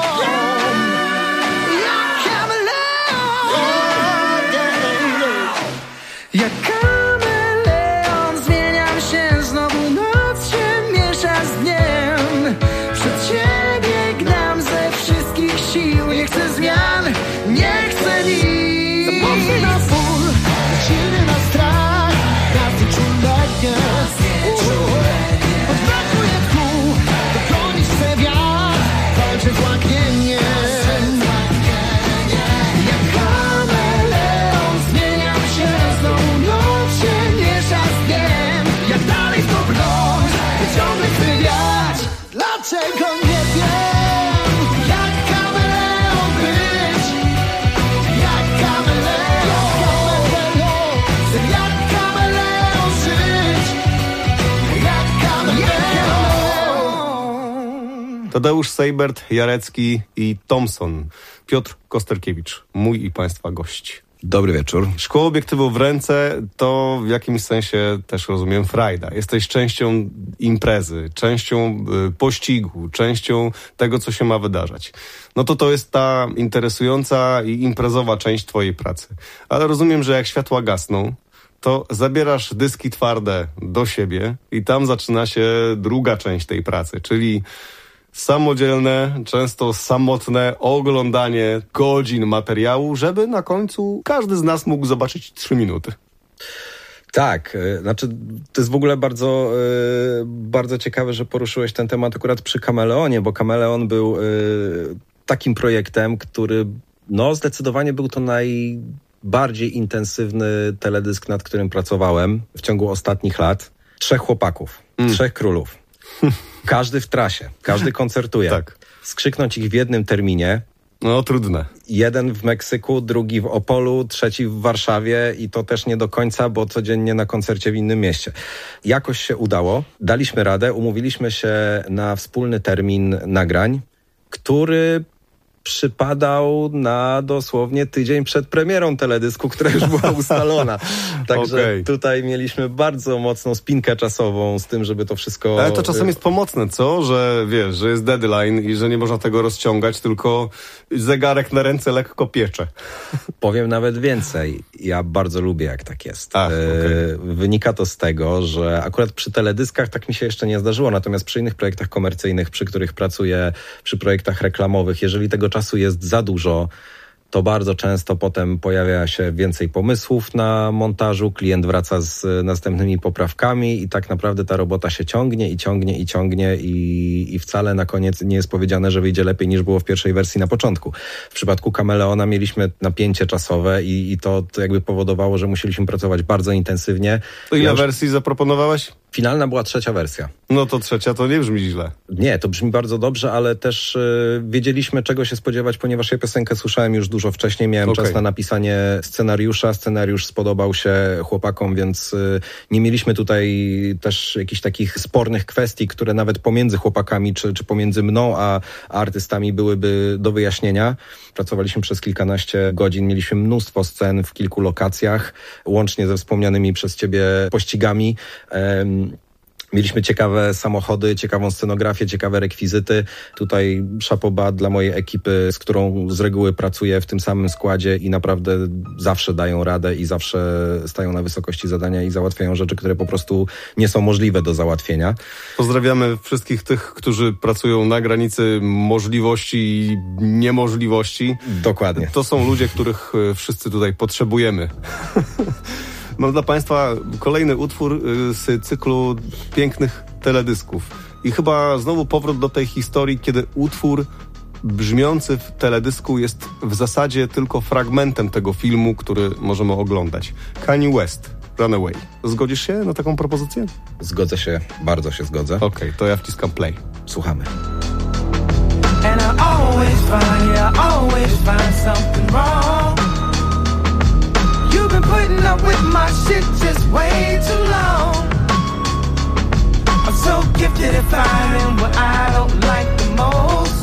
Speaker 16: Jak kameleon zmieniam się, znowu noc się miesza z dniem. Przed siebie gnam ze wszystkich sił, nie chcę zmian, nie chcę nic. Za mocny na ból, za silny na strach, na znieczulenie. Brakuje tchu, dogonić chcę wiatr, walczę z łaknieniem. Jak kameleon zmieniam się, znowu noc się miesza z dniem. Jak dalej to brnąć, ciągle chcę wiać, dlaczego nie wiem. Jak kameleon być, jak kameleon, chcę jak kameleon żyć, jak kameleon.
Speaker 17: Tadeusz Seibert, Jarecki i Thompson. Piotr Kosterkiewicz, mój i państwa gość.
Speaker 18: Dobry wieczór.
Speaker 17: Szkło obiektywu w ręce to w jakimś sensie też rozumiem frajda. Jesteś częścią imprezy, częścią pościgu, częścią tego, co się ma wydarzać. No to jest ta interesująca i imprezowa część twojej pracy. Ale rozumiem, że jak światła gasną, to zabierasz dyski twarde do siebie i tam zaczyna się druga część tej pracy, czyli samodzielne, często samotne oglądanie godzin materiału, żeby na końcu każdy z nas mógł zobaczyć 3 minuty.
Speaker 18: Tak, znaczy to jest w ogóle bardzo, bardzo ciekawe, że poruszyłeś ten temat akurat przy Kameleonie, bo Kameleon był takim projektem, który zdecydowanie był to najbardziej intensywny teledysk, nad którym pracowałem w ciągu ostatnich lat. 3 chłopaków, 3 królów. Każdy w trasie, każdy koncertuje. Tak. Skrzyknąć ich w jednym terminie.
Speaker 17: No, trudne.
Speaker 18: Jeden w Meksyku, drugi w Opolu, trzeci w Warszawie i to też nie do końca, bo codziennie na koncercie w innym mieście. Jakoś się udało, daliśmy radę, umówiliśmy się na wspólny termin nagrań, który przypadał na dosłownie tydzień przed premierą teledysku, która już była ustalona. Także tutaj mieliśmy bardzo mocną spinkę czasową z tym, żeby to wszystko...
Speaker 17: Ale to czasem jest pomocne, co? Że wiesz, że jest deadline i że nie można tego rozciągać, tylko zegarek na ręce lekko piecze.
Speaker 18: Powiem nawet więcej. Ja bardzo lubię, jak tak jest. Wynika to z tego, że akurat przy teledyskach tak mi się jeszcze nie zdarzyło, natomiast przy innych projektach komercyjnych, przy których pracuję, przy projektach reklamowych, jeżeli tego czasu jest za dużo, to bardzo często potem pojawia się więcej pomysłów na montażu, klient wraca z następnymi poprawkami i tak naprawdę ta robota się ciągnie i wcale na koniec nie jest powiedziane, że wyjdzie lepiej niż było w pierwszej wersji na początku. W przypadku Kameleona mieliśmy napięcie czasowe i to jakby powodowało, że musieliśmy pracować bardzo intensywnie.
Speaker 17: To ile wersji zaproponowałeś?
Speaker 18: Finalna była trzecia wersja.
Speaker 17: No to trzecia to nie brzmi źle.
Speaker 18: Nie, to brzmi bardzo dobrze, ale też wiedzieliśmy, czego się spodziewać, ponieważ ja piosenkę słyszałem już dużo wcześniej. Miałem czas na napisanie scenariusza. Scenariusz spodobał się chłopakom, więc nie mieliśmy tutaj też jakichś takich spornych kwestii, które nawet pomiędzy chłopakami czy pomiędzy mną a artystami byłyby do wyjaśnienia. Pracowaliśmy przez kilkanaście godzin, mieliśmy mnóstwo scen w kilku lokacjach, łącznie ze wspomnianymi przez ciebie pościgami. Mieliśmy ciekawe samochody, ciekawą scenografię, ciekawe rekwizyty. Tutaj chapeau bas dla mojej ekipy, z którą z reguły pracuję w tym samym składzie i naprawdę zawsze dają radę i zawsze stają na wysokości zadania i załatwiają rzeczy, które po prostu nie są możliwe do załatwienia.
Speaker 17: Pozdrawiamy wszystkich tych, którzy pracują na granicy możliwości i niemożliwości.
Speaker 18: Dokładnie.
Speaker 17: To są ludzie, których wszyscy tutaj potrzebujemy. Mam dla Państwa kolejny utwór z cyklu pięknych teledysków. I chyba znowu powrót do tej historii, kiedy utwór brzmiący w teledysku jest w zasadzie tylko fragmentem tego filmu, który możemy oglądać. Kanye West, Runaway. Zgodzisz się na taką propozycję?
Speaker 18: Zgodzę się, bardzo się zgodzę.
Speaker 17: Okej, to ja wciskam play.
Speaker 18: Słuchamy.
Speaker 16: And I always find something wrong. You've been putting up with my shit just way too long. I'm so gifted at finding what I don't like the most.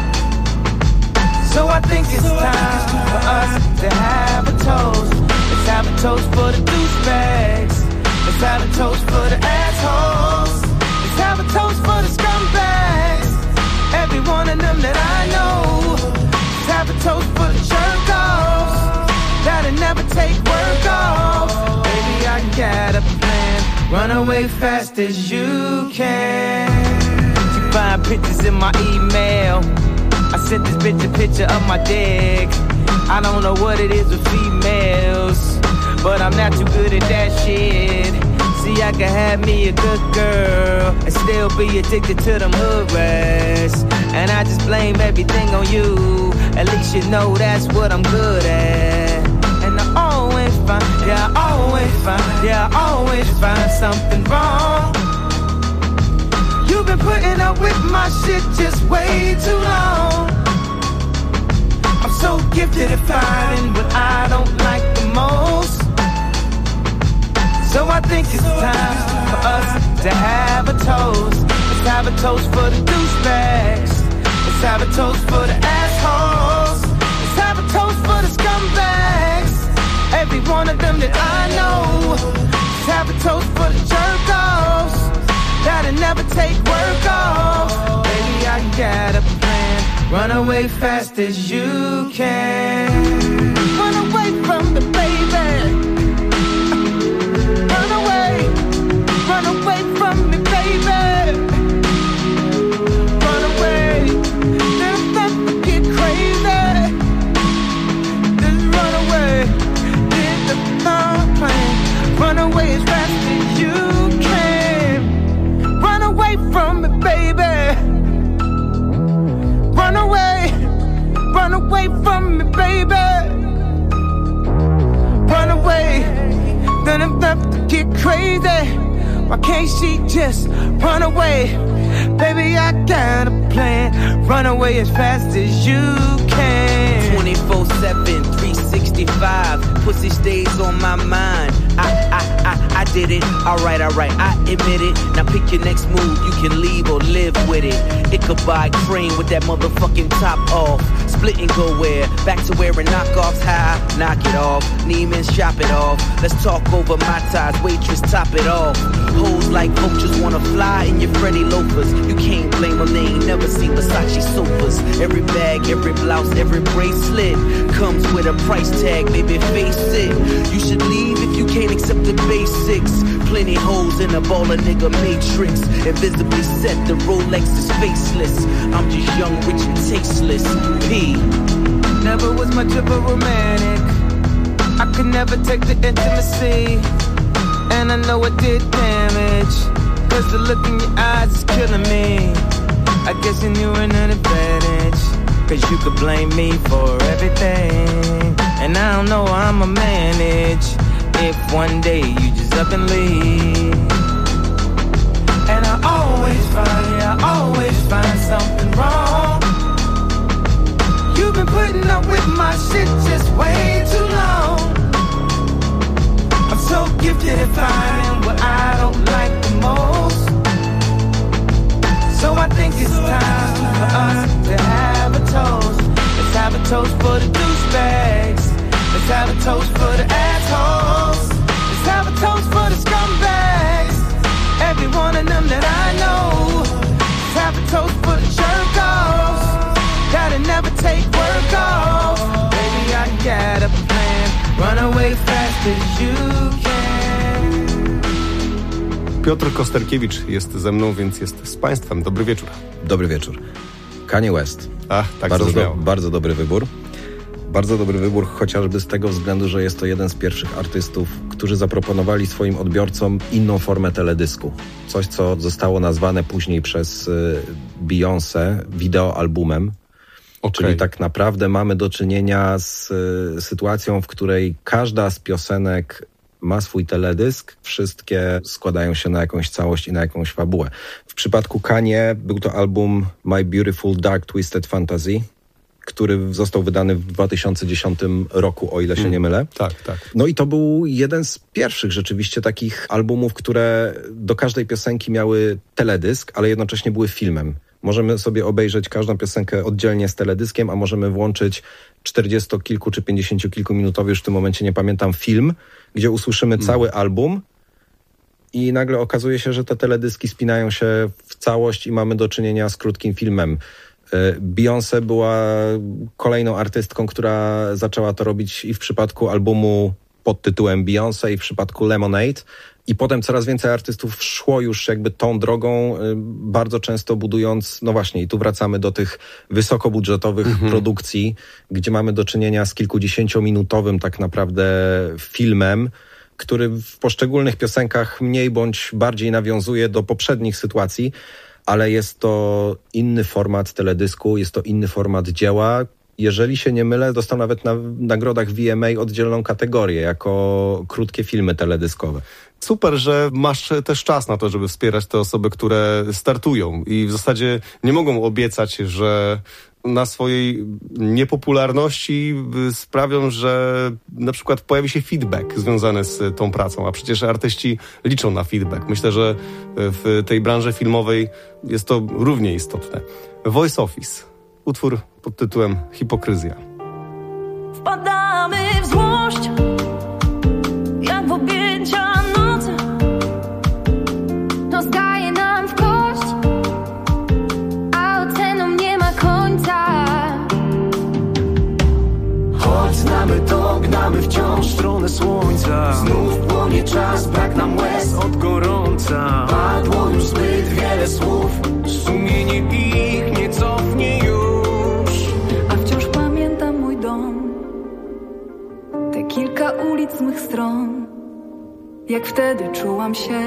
Speaker 16: So I think it's time for us to have a toast. Let's have a toast for the douchebags. Let's have a toast for the assholes. Let's have a toast for the scumbags. Every one of them that I know. Let's have a toast for the jerk-offs that'll never take work off. Baby, I got a plan. Run away fast as you can. You find pictures in my email. I sent this bitch a picture of my dick. I don't know what it is with females, but I'm not too good at that shit. See, I can have me a good girl and still be addicted to them hood rats. And I just blame everything on you. At least you know that's what I'm good at. And I always find something wrong. You've been putting up with my shit just way too long. I'm so gifted at finding what I don't like the most. So I think it's time for us to have a toast. Let's have a toast for the douchebags. Let's have a toast for the assholes. Let's have a toast for the scumbags. Every one of them that I know. Let's have a toast for the jerk-offs that'll never take work off. Baby, I got a plan. Run away fast as you can. Run away from the baby. Run away from me, baby. Run away, then let get crazy. Just run away, get the plane. Run away as fast as you can. Run away from me, baby. Run away from me, baby. Run away, then I'm left to get crazy. Why can't she just run away? Baby, I got a plan. Run away as fast as you can.
Speaker 20: 24/7, 365. Pussy stays on my mind. I did it. Alright, I admit it. Now pick your next move. You can leave or live with it. Ichabod Crane with that motherfucking top off. Split and go where? Back to wearing knockoffs. High, knock it off. Neiman's, shop it off. Let's talk over my ties. Waitress, top it off. Hoes like vultures wanna fly in your Freddy loafers. You can't blame them, they ain't never seen Versace sofas. Every bag, every blouse, every bracelet comes with a price tag, baby, face it. You should leave if you can't accept the basics. Plenty hoes in a baller nigga matrix. Invisibly set, the Rolex is faceless. I'm just young, rich and tasteless. P.
Speaker 16: Never was much of a romantic. I could never take the intimacy. And I know it did damage, cause the look in your eyes is killing me. I guess you knew an advantage, cause you could blame me for everything. And I don't know how I'ma manage if one day you just up and leave. always find something wrong. You've been putting up with my shit just way too long. I'm so gifted at finding what I don't like the most. So I think it's time for us to have a toast. Let's have a toast for the douchebags. Let's have a toast for the assholes. Let's have a toast for the scumbags. Every one of them that I know. Let's have a toast for the jerk-offs that'll never take work off. Baby, I got a plan. Run away fast as you can.
Speaker 17: Piotr Kosterkiewicz jest ze mną, więc jest z Państwem. Dobry wieczór.
Speaker 18: Dobry wieczór. Kanye West.
Speaker 17: Tak
Speaker 18: Bardzo dobry wybór. Bardzo dobry wybór, chociażby z tego względu, że jest to jeden z pierwszych artystów, którzy zaproponowali swoim odbiorcom inną formę teledysku. Coś, co zostało nazwane później przez Beyoncé wideoalbumem. Czyli tak naprawdę mamy do czynienia z sytuacją, w której każda z piosenek ma swój teledysk, wszystkie składają się na jakąś całość i na jakąś fabułę. W przypadku Kanye był to album My Beautiful Dark Twisted Fantasy, który został wydany w 2010 roku, o ile się nie mylę.
Speaker 17: Tak.
Speaker 18: No i to był jeden z pierwszych rzeczywiście takich albumów, które do każdej piosenki miały teledysk, ale jednocześnie były filmem. Możemy sobie obejrzeć każdą piosenkę oddzielnie z teledyskiem, a możemy włączyć 40-kilku czy 50-kilkuminutowy, już w tym momencie nie pamiętam, film, gdzie usłyszymy cały album i nagle okazuje się, że te teledyski spinają się w całość i mamy do czynienia z krótkim filmem. Beyoncé była kolejną artystką, która zaczęła to robić i w przypadku albumu pod tytułem Beyoncé i w przypadku Lemonade. I potem coraz więcej artystów szło już jakby tą drogą, bardzo często budując, no właśnie, i tu wracamy do tych wysokobudżetowych produkcji, gdzie mamy do czynienia z kilkudziesięciominutowym tak naprawdę filmem, który w poszczególnych piosenkach mniej bądź bardziej nawiązuje do poprzednich sytuacji, ale jest to inny format teledysku, jest to inny format dzieła. Jeżeli się nie mylę, dostał nawet na nagrodach VMA oddzielną kategorię jako krótkie filmy teledyskowe.
Speaker 17: Super, że masz też czas na to, żeby wspierać te osoby, które startują i w zasadzie nie mogą obiecać, że na swojej niepopularności sprawią, że na przykład pojawi się feedback związany z tą pracą, a przecież artyści liczą na feedback. Myślę, że w tej branży filmowej jest to równie istotne. Voice Office. Utwór pod tytułem Hipokryzja.
Speaker 19: Wpadamy w złość, jak w objęcia nocy. To zdaje nam w kość, a oceną nie ma końca.
Speaker 16: Choć znamy to, gnamy wciąż w stronę słońca. Znów płonie czas, brak nam łez od gorąca. Padło już zbyt wiele słów, sumienie ich nie cofnie już.
Speaker 21: Kilka ulic z mych stron, jak wtedy czułam się.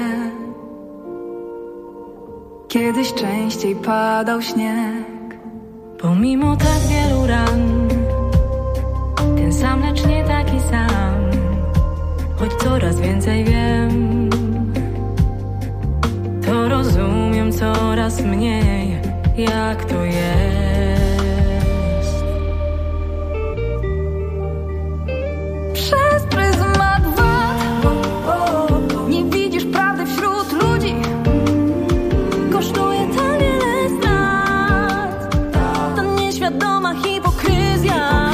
Speaker 21: Kiedyś częściej padał śnieg.
Speaker 19: Pomimo tak wielu ran, ten sam, lecz nie taki sam. Choć coraz więcej wiem, to rozumiem coraz mniej, jak to jest.
Speaker 21: Przez pryzmat wad nie widzisz prawdy wśród ludzi. Kosztuje to wiele strat. To nieświadoma hipokryzja.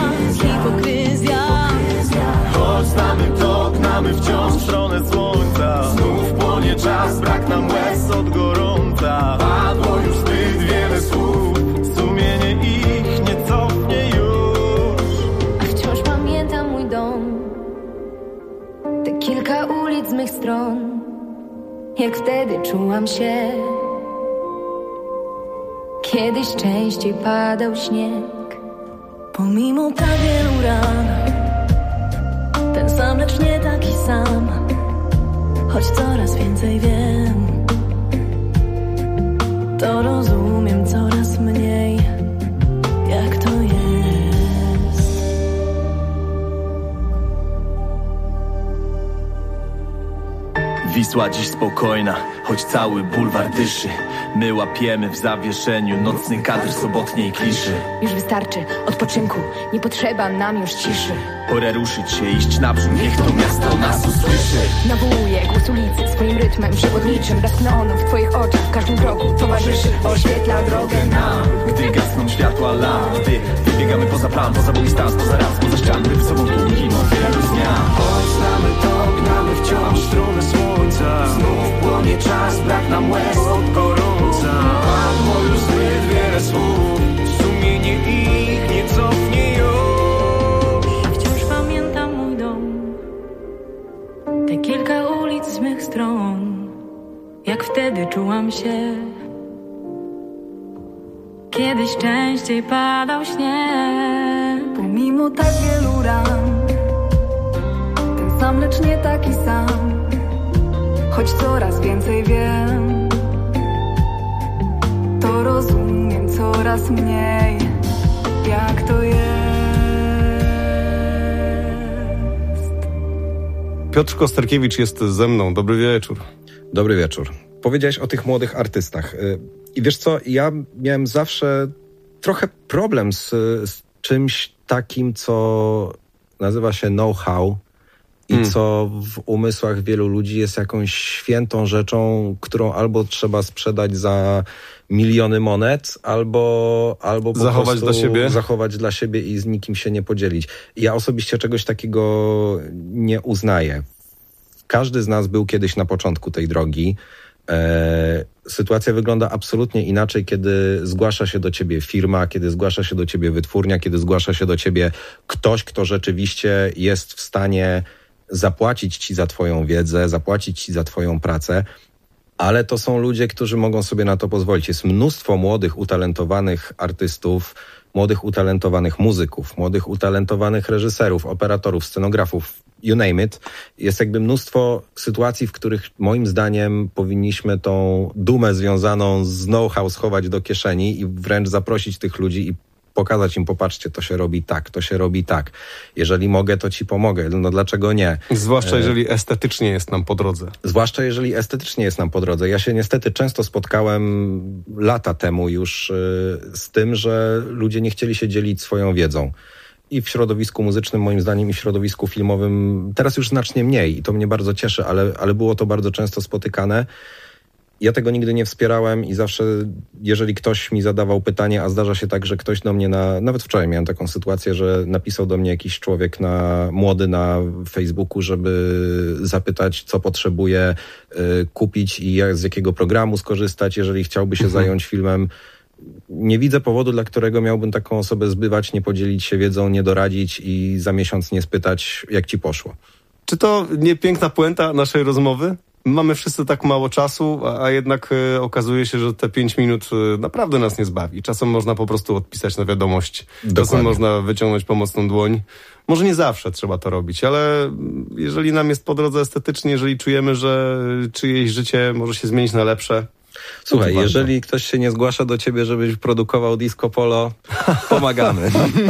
Speaker 16: Choć znamy to, gnamy wciąż w stronę słońca. Znów płonie czas, brak nam łez od gorąca. Padło już zbyt wiele słów, sumienie ich nie cofnie już.
Speaker 19: A wciąż pamiętam mój dom, te kilka ulic z mych stron, jak wtedy czułam się. Kiedyś częściej padał śnieg. Pomimo tak wielu ran, ten sam, lecz nie taki sam. Choć coraz więcej wiem, to rozumiem coraz mniej, jak to jest.
Speaker 1: Wisła dziś spokojna, choć cały bulwar dyszy. My łapiemy w zawieszeniu nocny kadr sobotniej kliszy.
Speaker 22: Już wystarczy odpoczynku, nie potrzeba nam już ciszy.
Speaker 1: Pora ruszyć się, iść naprzód, niech to miasto nas usłyszy.
Speaker 22: Nawołuję głos ulicy swoim rytmem przewodniczym. Blask neonu w twoich oczach w każdym kroku towarzyszy, oświetla drogę nam.
Speaker 1: Gdy gasną światła lamp, gdy wybiegamy poza plan, poza dystans, poza raz, poza ścian, by w sobą tłumimo wielu zmian.
Speaker 16: Choć znamy to, gnamy wciąż w stronę słońca. Znów płonie czas, brak nam łez od gorąca. Padło już zbyt wiele słów, sumienie ich nie cofnie już.
Speaker 19: Wciąż pamiętam mój dom, te kilka ulic z mych stron. Jak wtedy czułam się, kiedyś częściej padał śnieg.
Speaker 21: Pomimo tak wielu ran, ten sam, lecz nie taki sam. Choć coraz więcej wiem, to rozumiem coraz mniej, jak to jest.
Speaker 17: Piotr Kosterkiewicz jest ze mną. Dobry wieczór.
Speaker 18: Dobry wieczór. Powiedziałeś o tych młodych artystach. I wiesz co, ja miałem zawsze trochę problem z czymś takim, co nazywa się know-how i co w umysłach wielu ludzi jest jakąś świętą rzeczą, którą albo trzeba sprzedać za miliony monet, albo po
Speaker 17: zachować
Speaker 18: prostu
Speaker 17: dla siebie.
Speaker 18: Zachować dla siebie i z nikim się nie podzielić. Ja osobiście czegoś takiego nie uznaję. Każdy z nas był kiedyś na początku tej drogi. Sytuacja wygląda absolutnie inaczej, kiedy zgłasza się do ciebie firma, kiedy zgłasza się do ciebie wytwórnia, kiedy zgłasza się do ciebie ktoś, kto rzeczywiście jest w stanie zapłacić ci za twoją wiedzę, zapłacić ci za twoją pracę, ale to są ludzie, którzy mogą sobie na to pozwolić. Jest mnóstwo młodych, utalentowanych artystów, młodych, utalentowanych muzyków, młodych, utalentowanych reżyserów, operatorów, scenografów, you name it. Jest jakby mnóstwo sytuacji, w których moim zdaniem powinniśmy tą dumę związaną z know-how schować do kieszeni i wręcz zaprosić tych ludzi i pokazać im, popatrzcie, to się robi tak, to się robi tak. Jeżeli mogę, to ci pomogę. No dlaczego nie?
Speaker 17: Zwłaszcza jeżeli estetycznie jest nam po drodze.
Speaker 18: Zwłaszcza jeżeli estetycznie jest nam po drodze. Ja się niestety często spotkałem lata temu już z tym, że ludzie nie chcieli się dzielić swoją wiedzą. I w środowisku muzycznym, moim zdaniem, i w środowisku filmowym teraz już znacznie mniej i to mnie bardzo cieszy, ale było to bardzo często spotykane. Ja tego nigdy nie wspierałem i zawsze, jeżeli ktoś mi zadawał pytanie, a zdarza się tak, że ktoś do mnie nawet wczoraj miałem taką sytuację, że napisał do mnie jakiś człowiek młody na Facebooku, żeby zapytać, co potrzebuje kupić i z jakiego programu skorzystać, jeżeli chciałby się zająć filmem. Nie widzę powodu, dla którego miałbym taką osobę zbywać, nie podzielić się wiedzą, nie doradzić i za miesiąc nie spytać, jak ci poszło.
Speaker 17: Czy to nie piękna puenta naszej rozmowy? Mamy wszyscy tak mało czasu, a jednak okazuje się, że te 5 minut naprawdę nas nie zbawi. Czasem można po prostu odpisać na wiadomość. Czasem można wyciągnąć pomocną dłoń. Może nie zawsze trzeba to robić, ale jeżeli nam jest po drodze estetycznie, jeżeli czujemy, że czyjeś życie może się zmienić na lepsze.
Speaker 18: Słuchaj, jeżeli ktoś się nie zgłasza do ciebie, żebyś produkował disco polo, pomagamy.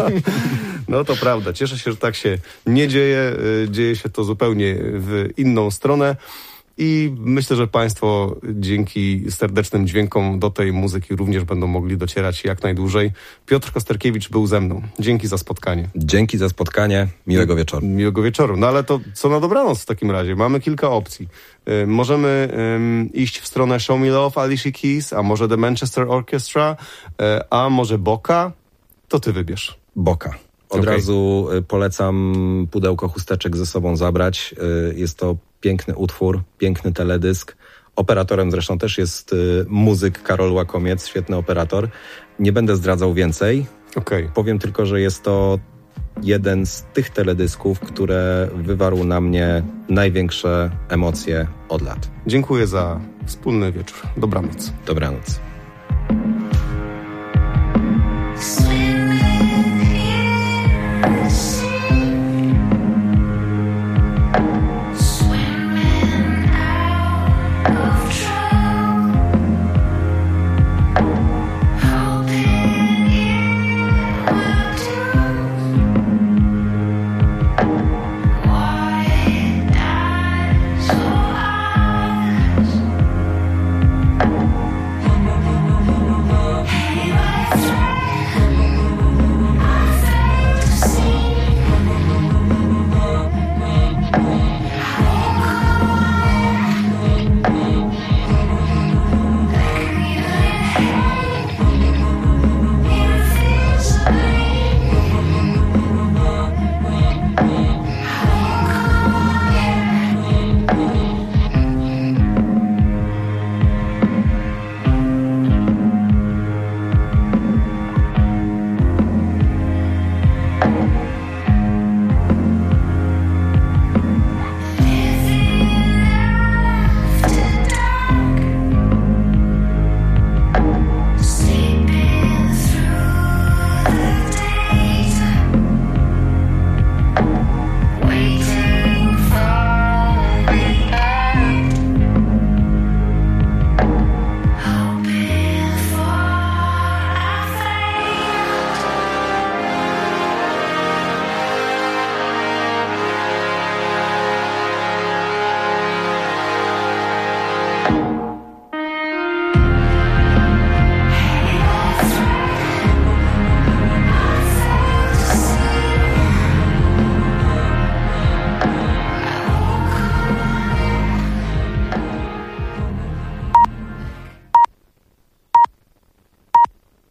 Speaker 17: No to prawda. Cieszę się, że tak się nie dzieje. Dzieje się to zupełnie w inną stronę. I myślę, że Państwo dzięki serdecznym dźwiękom do tej muzyki również będą mogli docierać jak najdłużej. Piotr Kosterkiewicz był ze mną. Dzięki za spotkanie.
Speaker 18: Dzięki za spotkanie. Miłego wieczoru.
Speaker 17: Miłego wieczoru. No ale to co na dobranoc w takim razie? Mamy kilka opcji. Możemy iść w stronę Show Me Love Alicia Keys, a może The Manchester Orchestra, a może Boka. To ty wybierz.
Speaker 18: Boka. Od razu polecam pudełko chusteczek ze sobą zabrać. Jest to piękny utwór, piękny teledysk. Operatorem zresztą też jest muzyk Karol Łakomiec, świetny operator. Nie będę zdradzał więcej. Powiem tylko, że jest to jeden z tych teledysków, które wywarł na mnie największe emocje od lat.
Speaker 17: Dziękuję za wspólny wieczór. Dobranoc.
Speaker 18: Dobranoc.